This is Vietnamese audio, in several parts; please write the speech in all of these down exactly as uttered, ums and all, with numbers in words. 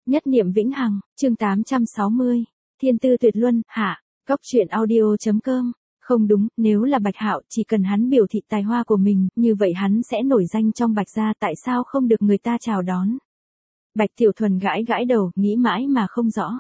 Nhất niệm vĩnh hằng, chương tám trăm sáu mươi. Thiên tư tuyệt luân, hạ, Cóc truyện audio.com. Không đúng, nếu là Bạch Hạo, chỉ cần hắn biểu thị tài hoa của mình, như vậy hắn sẽ nổi danh trong Bạch gia, tại sao không được người ta chào đón. Bạch Tiểu Thuần gãi gãi đầu, nghĩ mãi mà không rõ.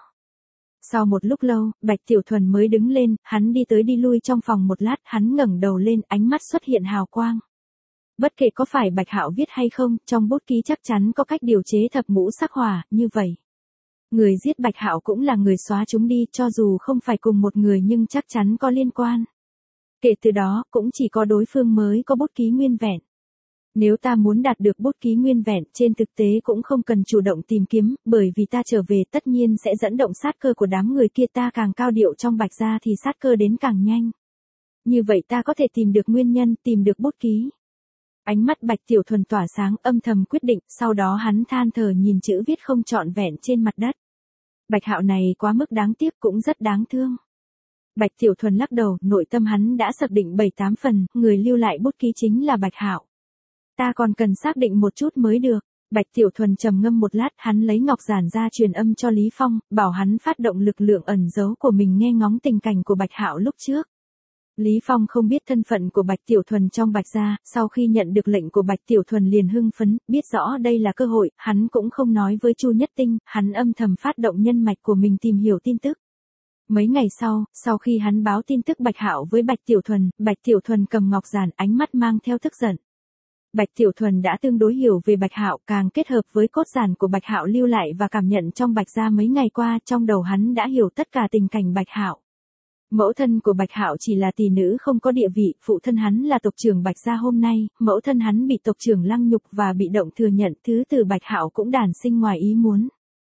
Sau một lúc lâu, Bạch Tiểu Thuần mới đứng lên, hắn đi tới đi lui trong phòng một lát, hắn ngẩng đầu lên, ánh mắt xuất hiện hào quang. Bất kể có phải Bạch Hạo viết hay không, trong bút ký chắc chắn có cách điều chế thập ngũ sắc hỏa, như vậy. Người giết Bạch Hạo cũng là người xóa chúng đi, cho dù không phải cùng một người nhưng chắc chắn có liên quan. Kể từ đó, cũng chỉ có đối phương mới có bút ký nguyên vẹn. Nếu ta muốn đạt được bút ký nguyên vẹn, trên thực tế cũng không cần chủ động tìm kiếm, bởi vì ta trở về tất nhiên sẽ dẫn động sát cơ của đám người kia, ta càng cao điệu trong Bạch gia thì sát cơ đến càng nhanh. Như vậy ta có thể tìm được nguyên nhân, tìm được bút ký. Ánh mắt Bạch Tiểu Thuần tỏa sáng, âm thầm quyết định, sau đó hắn than thở nhìn chữ viết không trọn vẹn trên mặt đất. Bạch Hạo này quá mức đáng tiếc, cũng rất đáng thương. Bạch Tiểu Thuần lắc đầu, nội tâm hắn đã xác định bảy tám phần, người lưu lại bút ký chính là Bạch Hạo. Ta còn cần xác định một chút mới được. Bạch Tiểu Thuần trầm ngâm một lát, hắn lấy ngọc giản ra truyền âm cho Lý Phong, bảo hắn phát động lực lượng ẩn giấu của mình nghe ngóng tình cảnh của Bạch Hạo lúc trước. Lý Phong không biết thân phận của Bạch Tiểu Thuần trong Bạch gia, sau khi nhận được lệnh của Bạch Tiểu Thuần liền hưng phấn, biết rõ đây là cơ hội, hắn cũng không nói với Chu Nhất Tinh, hắn âm thầm phát động nhân mạch của mình tìm hiểu tin tức. Mấy ngày sau, sau khi hắn báo tin tức Bạch Hạo với Bạch Tiểu Thuần, Bạch Tiểu Thuần cầm ngọc giản, ánh mắt mang theo tức giận. Bạch Tiểu Thuần đã tương đối hiểu về Bạch Hạo, càng kết hợp với cốt giản của Bạch Hạo lưu lại và cảm nhận trong Bạch gia mấy ngày qua, trong đầu hắn đã hiểu tất cả tình cảnh Bạch Hạo. Mẫu thân của Bạch Hạo chỉ là tỷ nữ không có địa vị, phụ thân hắn là tộc trưởng Bạch gia hôm nay, mẫu thân hắn bị tộc trưởng lăng nhục và bị động thừa nhận, thứ từ Bạch Hạo cũng đản sinh ngoài ý muốn.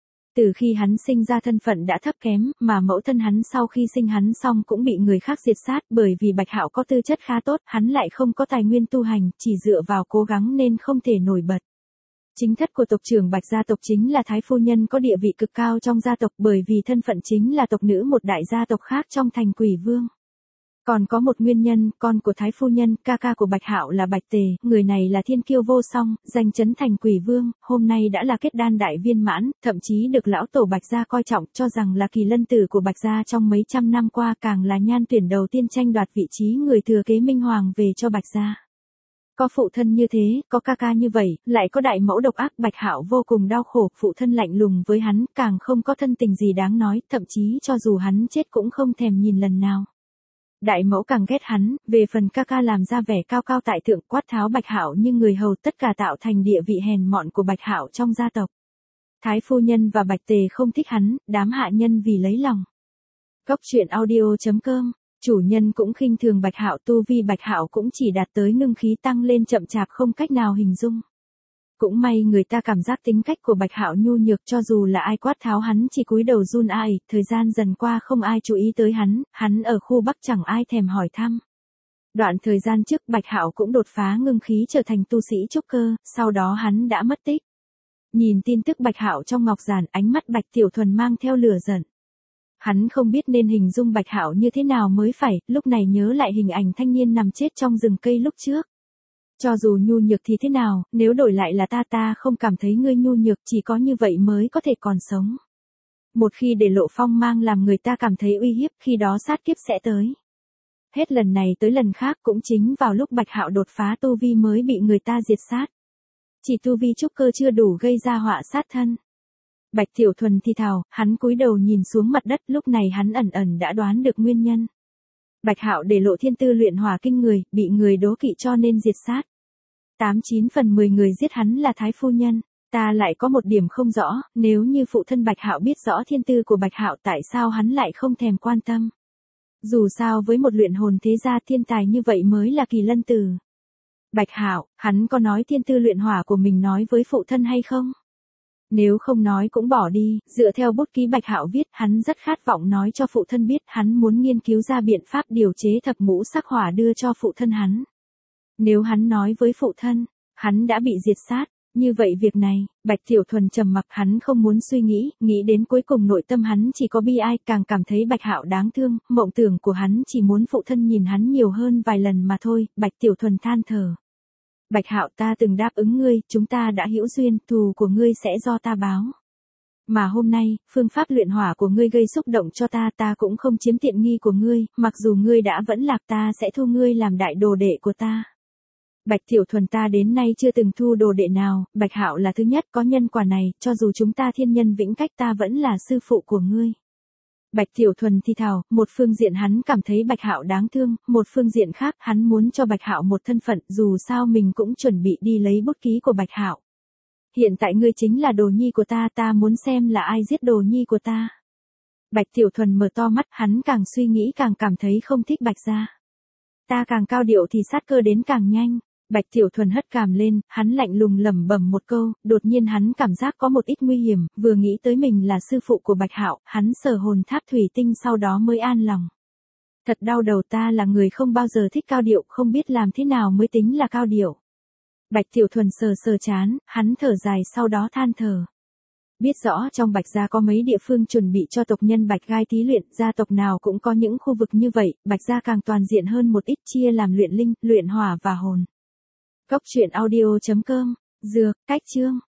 Từ khi hắn sinh ra thân phận đã thấp kém, mà mẫu thân hắn sau khi sinh hắn xong cũng bị người khác diệt sát, bởi vì Bạch Hạo có tư chất khá tốt, hắn lại không có tài nguyên tu hành, chỉ dựa vào cố gắng nên không thể nổi bật. Chính thất của tộc trưởng Bạch gia tộc chính là Thái phu nhân có địa vị cực cao trong gia tộc, bởi vì thân phận chính là tộc nữ một đại gia tộc khác trong thành Quỷ Vương. Còn có một nguyên nhân, con của Thái phu nhân, ca ca của Bạch Hạo là Bạch Tề, người này là thiên kiêu vô song, danh chấn thành Quỷ Vương, hôm nay đã là kết đan đại viên mãn, thậm chí được lão tổ Bạch gia coi trọng, cho rằng là kỳ lân tử của Bạch gia trong mấy trăm năm qua, càng là nhan tuyển đầu tiên tranh đoạt vị trí người thừa kế minh hoàng về cho Bạch gia. Có phụ thân như thế, có ca ca như vậy, lại có đại mẫu độc ác, Bạch Hạo vô cùng đau khổ, phụ thân lạnh lùng với hắn, càng không có thân tình gì đáng nói, thậm chí cho dù hắn chết cũng không thèm nhìn lần nào. Đại mẫu càng ghét hắn, về phần ca ca làm ra vẻ cao cao tại thượng, quát tháo Bạch Hạo như người hầu, tất cả tạo thành địa vị hèn mọn của Bạch Hạo trong gia tộc. Thái phu nhân và Bạch Tề không thích hắn, đám hạ nhân vì lấy lòng. Cóc truyện audio.com. Chủ nhân cũng khinh thường Bạch Hạo, tu vi Bạch Hạo cũng chỉ đạt tới ngưng khí tăng lên chậm chạp không cách nào hình dung. Cũng may người ta cảm giác tính cách của Bạch Hạo nhu nhược, cho dù là ai quát tháo hắn chỉ cúi đầu run ai, thời gian dần qua không ai chú ý tới hắn, hắn ở khu Bắc chẳng ai thèm hỏi thăm. Đoạn thời gian trước Bạch Hạo cũng đột phá ngưng khí trở thành tu sĩ trúc cơ, sau đó hắn đã mất tích. Nhìn tin tức Bạch Hạo trong ngọc giản, ánh mắt Bạch Tiểu Thuần mang theo lửa giận. Hắn không biết nên hình dung Bạch Hạo như thế nào mới phải, lúc này nhớ lại hình ảnh thanh niên nằm chết trong rừng cây lúc trước. Cho dù nhu nhược thì thế nào, nếu đổi lại là ta ta không cảm thấy ngươi nhu nhược, chỉ có như vậy mới có thể còn sống. Một khi để lộ phong mang làm người ta cảm thấy uy hiếp, khi đó sát kiếp sẽ tới. Hết lần này tới lần khác cũng chính vào lúc Bạch Hạo đột phá tu vi mới bị người ta diệt sát. Chỉ tu vi trúc cơ chưa đủ gây ra họa sát thân. Bạch Tiểu Thuần thì thào, hắn cúi đầu nhìn xuống mặt đất, lúc này hắn ẩn ẩn đã đoán được nguyên nhân. Bạch Hạo để lộ thiên tư luyện hỏa kinh người, bị người đố kỵ cho nên diệt sát. Tám chín phần mười người giết hắn là Thái phu nhân. Ta lại có một điểm không rõ, nếu như phụ thân Bạch Hạo biết rõ thiên tư của Bạch Hạo, tại sao hắn lại không thèm quan tâm? Dù sao với một luyện hồn thế gia, thiên tài như vậy mới là kỳ lân tử. Bạch Hạo, hắn có nói thiên tư luyện hỏa của mình nói với phụ thân hay không? Nếu không nói cũng bỏ đi, dựa theo bút ký Bạch Hạo viết, hắn rất khát vọng nói cho phụ thân biết, hắn muốn nghiên cứu ra biện pháp điều chế thập ngũ sắc hỏa đưa cho phụ thân hắn. Nếu hắn nói với phụ thân, hắn đã bị diệt sát, như vậy việc này, Bạch Tiểu Thuần trầm mặc, hắn không muốn suy nghĩ, nghĩ đến cuối cùng nội tâm hắn chỉ có bi ai, càng cảm thấy Bạch Hạo đáng thương, mộng tưởng của hắn chỉ muốn phụ thân nhìn hắn nhiều hơn vài lần mà thôi, Bạch Tiểu Thuần than thở. Bạch Hạo, ta từng đáp ứng ngươi, chúng ta đã hữu duyên, thù của ngươi sẽ do ta báo. Mà hôm nay, phương pháp luyện hỏa của ngươi gây xúc động cho ta, ta cũng không chiếm tiện nghi của ngươi, mặc dù ngươi đã vẫn lạc ta sẽ thu ngươi làm đại đồ đệ của ta. Bạch Tiểu Thuần, ta đến nay chưa từng thu đồ đệ nào, Bạch Hạo là thứ nhất, có nhân quả này, cho dù chúng ta thiên nhân vĩnh cách ta vẫn là sư phụ của ngươi. Bạch Tiểu Thuần thì thào, một phương diện hắn cảm thấy Bạch Hạo đáng thương, một phương diện khác hắn muốn cho Bạch Hạo một thân phận, dù sao mình cũng chuẩn bị đi lấy bút ký của Bạch Hạo. Hiện tại ngươi chính là đồ nhi của ta, ta muốn xem là ai giết đồ nhi của ta. Bạch Tiểu Thuần mở to mắt, hắn càng suy nghĩ càng cảm thấy không thích Bạch gia. Ta càng cao điệu thì sát cơ đến càng nhanh. Bạch Tiểu Thuần hất cằm lên, hắn lạnh lùng lẩm bẩm một câu, đột nhiên hắn cảm giác có một ít nguy hiểm, vừa nghĩ tới mình là sư phụ của Bạch Hạo, hắn sờ hồn tháp thủy tinh sau đó mới an lòng. Thật đau đầu, ta là người không bao giờ thích cao điệu, không biết làm thế nào mới tính là cao điệu. Bạch Tiểu Thuần sờ sờ chán, hắn thở dài sau đó than thở. Biết rõ trong Bạch gia có mấy địa phương chuẩn bị cho tộc nhân Bạch Gai thí luyện, gia tộc nào cũng có những khu vực như vậy, Bạch gia càng toàn diện hơn một ít, chia làm luyện linh, luyện hỏa và hồn. Cốc truyện audio chấm com, dược, cách chương.